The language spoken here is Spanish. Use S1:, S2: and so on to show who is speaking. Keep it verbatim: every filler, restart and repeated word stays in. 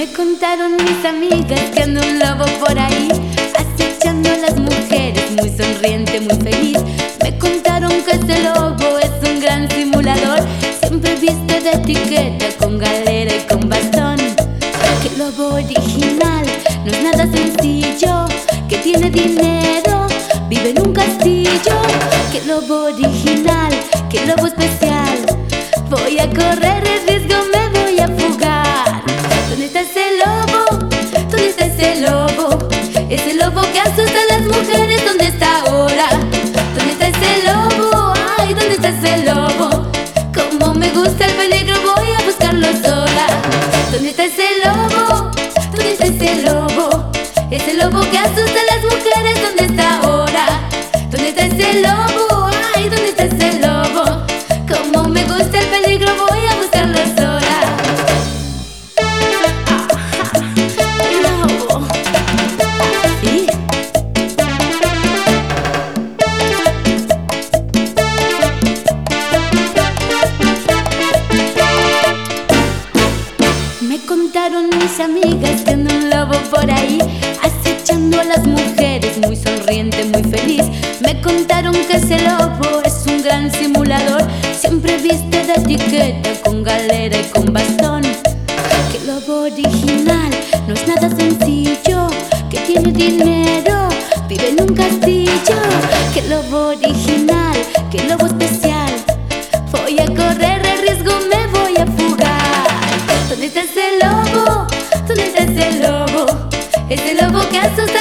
S1: Me contaron mis amigas que anda un lobo por ahí, acechando a las mujeres, muy sonriente, muy feliz. Me contaron que ese lobo es un gran simulador, siempre viste de etiqueta, con galera y con bastón. Que el lobo original no es nada sencillo, que tiene dinero, vive en un castillo. Que el lobo original, que el lobo especial, voy a correr el riesgo, me voy a fugar. ¿Dónde está ese lobo? ¿Dónde está ese lobo? Ese lobo que asusta a las mujeres, ¿dónde está ahora? ¿Dónde está ese lobo? Ay, ¿dónde está ese lobo? Como me gusta el peligro, voy a buscarlo sola. ¿Dónde está ese lobo? ¿Dónde está ese lobo? Ese lobo que asusta a las mujeres, ¿dónde está ahora? ¿Dónde está ese lobo? Ay, ¿dónde está ese lobo? Como me gusta el peligro, voy a buscarlo sola. Me contaron mis amigas que anda un lobo por ahí, acechando a las mujeres, muy sonriente, muy feliz. Me contaron que ese lobo es un gran simulador, siempre viste de etiqueta, con galera y con bastón. Que el lobo original no es nada sencillo, que tiene dinero, vive en un castillo. Que el lobo original, que el lobo especial, voy a correr el riesgo, me voy a fugar. ¿Dónde está ese lobo? ¿Dónde está ese lobo? Ese lobo que asusta